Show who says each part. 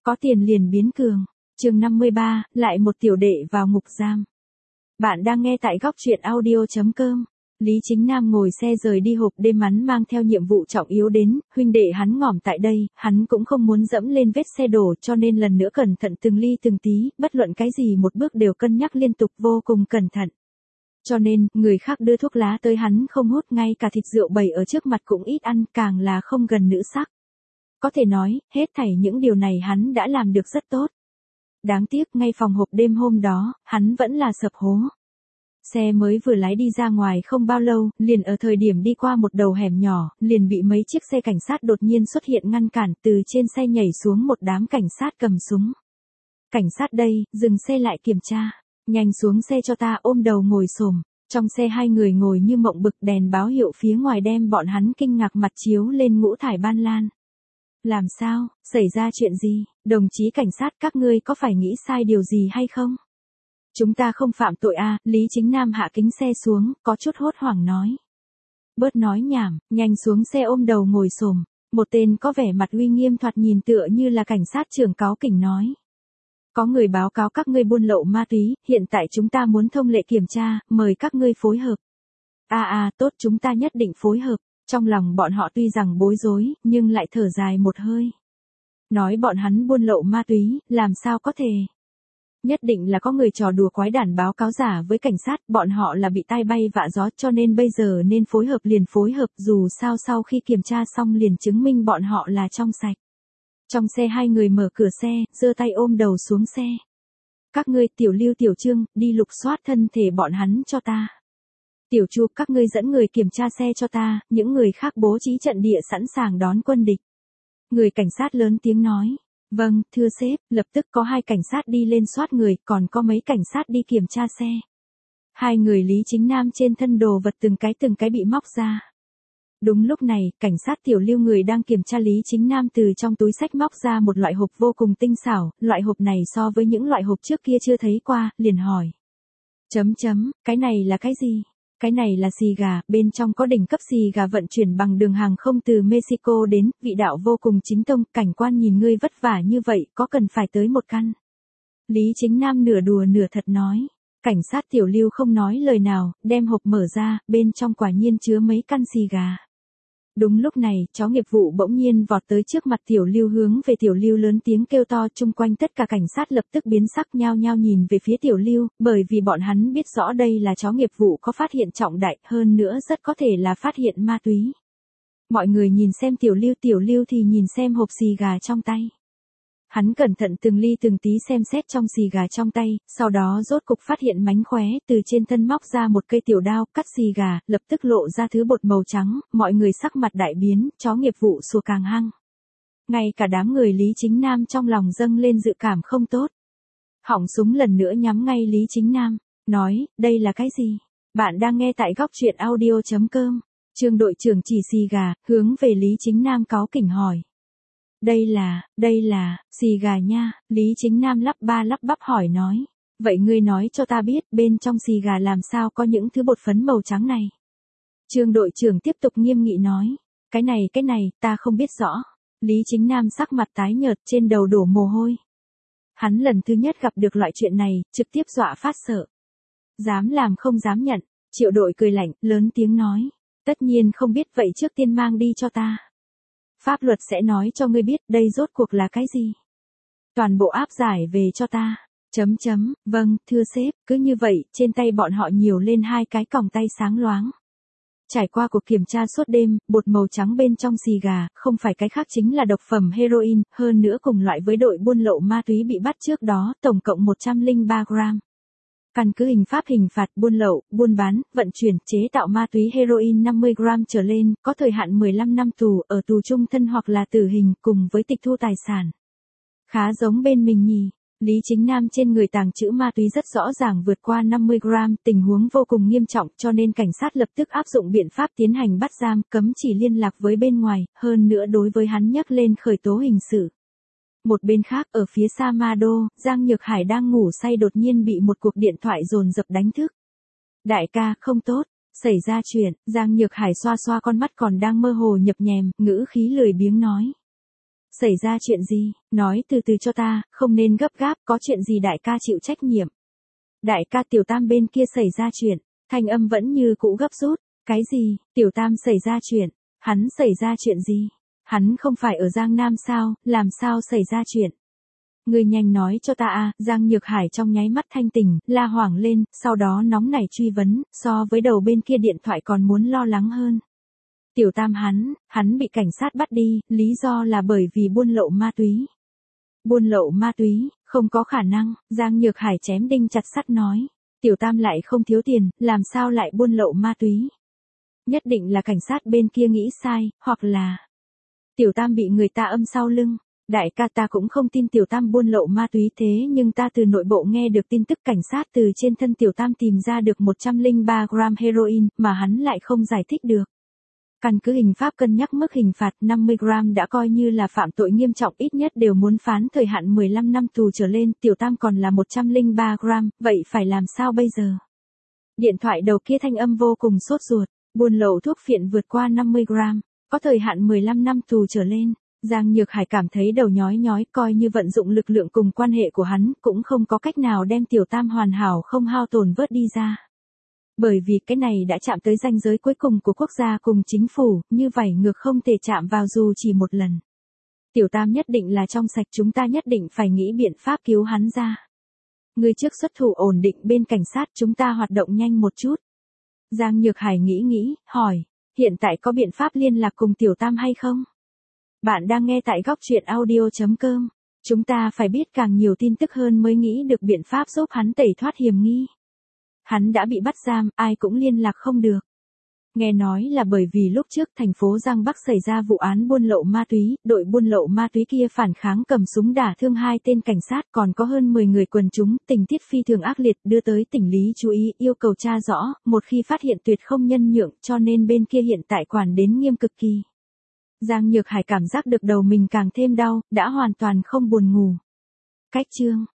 Speaker 1: Có tiền liền biến cường. Chương 53, lại một tiểu đệ vào ngục giam. Bạn đang nghe tại góc truyện audio.com. Lý Chính Nam ngồi xe rời đi hộp đêm, hắn mang theo nhiệm vụ trọng yếu đến, huynh đệ hắn ngỏm tại đây, hắn cũng không muốn dẫm lên vết xe đổ, cho nên lần nữa cẩn thận từng ly từng tí, bất luận cái gì một bước đều cân nhắc liên tục, vô cùng cẩn thận. Cho nên, người khác đưa thuốc lá tới hắn không hút, ngay cả thịt rượu bày ở trước mặt cũng ít ăn, càng là không gần nữ sắc. Có thể nói, hết thảy những điều này hắn đã làm được rất tốt. Đáng tiếc, ngay phòng hộp đêm hôm đó, hắn vẫn là sập hố. Xe mới vừa lái đi ra ngoài không bao lâu, liền ở thời điểm đi qua một đầu hẻm nhỏ, liền bị mấy chiếc xe cảnh sát đột nhiên xuất hiện ngăn cản, từ trên xe nhảy xuống một đám cảnh sát cầm súng. Cảnh sát đây, dừng xe lại kiểm tra. Nhanh xuống xe cho ta, ôm đầu ngồi xổm. Trong xe hai người ngồi như mộng bực, đèn báo hiệu phía ngoài đem bọn hắn kinh ngạc mặt chiếu lên ngũ thải ban lan. Làm sao, xảy ra chuyện gì, đồng chí cảnh sát, các ngươi có phải nghĩ sai điều gì hay không? Chúng ta không phạm tội à, Lý Chính Nam hạ kính xe xuống, có chút hốt hoảng nói. Bớt nói nhảm, nhanh xuống xe, ôm đầu ngồi xổm. Một tên có vẻ mặt uy nghiêm, thoạt nhìn tựa như là cảnh sát trưởng cáu kỉnh nói. Có người báo cáo các ngươi buôn lậu ma túy, hiện tại chúng ta muốn thông lệ kiểm tra, mời các ngươi phối hợp. Tốt, chúng ta nhất định phối hợp. Trong lòng bọn họ tuy rằng bối rối, nhưng lại thở dài một hơi. Nói bọn hắn buôn lậu ma túy, làm sao có thể? Nhất định là có người trò đùa quái đản báo cáo giả với cảnh sát, bọn họ là bị tai bay vạ gió, cho nên bây giờ nên phối hợp liền phối hợp, dù sao sau khi kiểm tra xong liền chứng minh bọn họ là trong sạch. Trong xe hai người mở cửa xe, giơ tay ôm đầu xuống xe. Các ngươi, Tiểu Lưu, Tiểu Trương, đi lục soát thân thể bọn hắn cho ta. Tiểu Chu, các ngươi dẫn người kiểm tra xe cho ta, những người khác bố trí trận địa sẵn sàng đón quân địch. Người cảnh sát lớn tiếng nói. Vâng, thưa sếp, lập tức có hai cảnh sát đi lên soát người, còn có mấy cảnh sát đi kiểm tra xe. Hai người Lý Chính Nam trên thân đồ vật từng cái bị móc ra. Đúng lúc này, cảnh sát Tiểu Lưu người đang kiểm tra Lý Chính Nam từ trong túi xách móc ra một loại hộp vô cùng tinh xảo, loại hộp này so với những loại hộp trước kia chưa thấy qua, liền hỏi. Cái này là cái gì? Cái này là xì gà, bên trong có đỉnh cấp xì gà vận chuyển bằng đường hàng không từ Mexico đến, vị đạo vô cùng chính tông, cảnh quan nhìn ngươi vất vả như vậy, có cần phải tới một căn. Lý Chính Nam nửa đùa nửa thật nói. Cảnh sát Tiểu Lưu không nói lời nào, đem hộp mở ra, bên trong quả nhiên chứa mấy căn xì gà. Đúng lúc này, chó nghiệp vụ bỗng nhiên vọt tới trước mặt Tiểu Lưu, hướng về Tiểu Lưu lớn tiếng kêu to, chung quanh tất cả cảnh sát lập tức biến sắc, nhao nhao nhìn về phía Tiểu Lưu, bởi vì bọn hắn biết rõ đây là chó nghiệp vụ có phát hiện trọng đại, hơn nữa rất có thể là phát hiện ma túy. Mọi người nhìn xem Tiểu Lưu thì nhìn xem hộp xì gà trong tay. Hắn cẩn thận từng ly từng tí xem xét trong xì gà trong tay, sau đó rốt cục phát hiện mánh khóe, từ trên thân móc ra một cây tiểu đao, cắt xì gà, lập tức lộ ra thứ bột màu trắng, mọi người sắc mặt đại biến, chó nghiệp vụ sủa càng hăng. Ngay cả đám người Lý Chính Nam trong lòng dâng lên dự cảm không tốt. Họng súng lần nữa nhắm ngay Lý Chính Nam, nói, đây là cái gì? Bạn đang nghe tại góc truyện audio.com. Trương đội trưởng chỉ xì gà, hướng về Lý Chính Nam cáu kỉnh hỏi. Đây là, xì gà nha, Lý Chính Nam lắp bắp hỏi nói. Vậy ngươi nói cho ta biết, bên trong xì gà làm sao có những thứ bột phấn màu trắng này? Trương đội trưởng tiếp tục nghiêm nghị nói. Cái này, ta không biết rõ. Lý Chính Nam sắc mặt tái nhợt, trên đầu đổ mồ hôi. Hắn lần thứ nhất gặp được loại chuyện này, trực tiếp dọa phát sợ. Dám làm không dám nhận, Triệu đội cười lạnh, lớn tiếng nói. Tất nhiên không biết, vậy trước tiên mang đi cho ta. Pháp luật sẽ nói cho ngươi biết đây rốt cuộc là cái gì. Toàn bộ áp giải về cho ta. Vâng, thưa sếp, cứ như vậy, trên tay bọn họ nhiều lên hai cái còng tay sáng loáng. Trải qua cuộc kiểm tra suốt đêm, bột màu trắng bên trong xì gà, không phải cái khác chính là độc phẩm heroin, hơn nữa cùng loại với đội buôn lậu ma túy bị bắt trước đó, tổng cộng 103 gram. Căn cứ hình pháp hình phạt buôn lậu, buôn bán, vận chuyển, chế tạo ma túy heroin 50 gram trở lên, có thời hạn 15 năm tù, ở tù chung thân hoặc là tử hình, cùng với tịch thu tài sản. Khá giống bên mình nhỉ. Lý Chính Nam trên người tàng trữ ma túy rất rõ ràng vượt qua 50 gram, tình huống vô cùng nghiêm trọng, cho nên cảnh sát lập tức áp dụng biện pháp tiến hành bắt giam, cấm chỉ liên lạc với bên ngoài, hơn nữa đối với hắn nhắc lên khởi tố hình sự. Một bên khác, ở phía xa Ma Đô, Giang Nhược Hải đang ngủ say đột nhiên bị một cuộc điện thoại dồn dập đánh thức. Đại ca, không tốt, xảy ra chuyện. Giang Nhược Hải xoa xoa con mắt còn đang mơ hồ nhập nhèm, ngữ khí lười biếng nói. Xảy ra chuyện gì, nói từ từ cho ta, không nên gấp gáp, có chuyện gì đại ca chịu trách nhiệm. Đại ca Tiểu Tam bên kia xảy ra chuyện, thanh âm vẫn như cũ gấp rút. Cái gì, Tiểu Tam xảy ra chuyện, hắn xảy ra chuyện gì? Hắn không phải ở Giang Nam sao, làm sao xảy ra chuyện? Ngươi nhanh nói cho ta a. Giang Nhược Hải trong nháy mắt thanh tỉnh, la hoảng lên, sau đó nóng nảy truy vấn, so với đầu bên kia điện thoại còn muốn lo lắng hơn. Tiểu Tam hắn bị cảnh sát bắt đi, lý do là bởi vì buôn lậu ma túy. Buôn lậu ma túy, không có khả năng, Giang Nhược Hải chém đinh chặt sắt nói. Tiểu Tam lại không thiếu tiền, làm sao lại buôn lậu ma túy? Nhất định là cảnh sát bên kia nghĩ sai, hoặc là Tiểu Tam bị người ta âm sau lưng. Đại ca ta cũng không tin Tiểu Tam buôn lậu ma túy thế nhưng ta từ nội bộ nghe được tin tức cảnh sát từ trên thân Tiểu Tam tìm ra được 103 gram heroin mà hắn lại không giải thích được. Căn cứ hình pháp cân nhắc mức hình phạt 50 gram đã coi như là phạm tội nghiêm trọng ít nhất đều muốn phán thời hạn 15 năm tù trở lên, Tiểu Tam còn là 103 gram, vậy phải làm sao bây giờ? Điện thoại đầu kia thanh âm vô cùng sốt ruột, buôn lậu thuốc phiện vượt qua 50 gram, có thời hạn 15 năm tù trở lên. Giang Nhược Hải cảm thấy đầu nhói nhói, coi như vận dụng lực lượng cùng quan hệ của hắn, cũng không có cách nào đem Tiểu Tam hoàn hảo không hao tổn vớt đi ra. Bởi vì cái này đã chạm tới ranh giới cuối cùng của quốc gia cùng chính phủ, như vậy ngược không thể chạm vào dù chỉ một lần. Tiểu Tam nhất định là trong sạch, chúng ta nhất định phải nghĩ biện pháp cứu hắn ra. Người trước xuất thủ ổn định bên cảnh sát, chúng ta hoạt động nhanh một chút. Giang Nhược Hải nghĩ, hỏi, hiện tại có biện pháp liên lạc cùng Tiểu Tam hay không? Bạn đang nghe tại góc truyện audio.com. Chúng ta phải biết càng nhiều tin tức hơn mới nghĩ được biện pháp giúp hắn tẩy thoát hiểm nghi. Hắn đã bị bắt giam, ai cũng liên lạc không được. Nghe nói là bởi vì lúc trước thành phố Giang Bắc xảy ra vụ án buôn lậu ma túy, đội buôn lậu ma túy kia phản kháng cầm súng đả thương 2 tên cảnh sát, còn có hơn 10 người quần chúng, tình tiết phi thường ác liệt, đưa tới tỉnh lý chú ý, yêu cầu tra rõ, một khi phát hiện tuyệt không nhân nhượng, cho nên bên kia hiện tại quản đến nghiêm cực kỳ. Giang Nhược Hải cảm giác được đầu mình càng thêm đau, đã hoàn toàn không buồn ngủ. Cách chương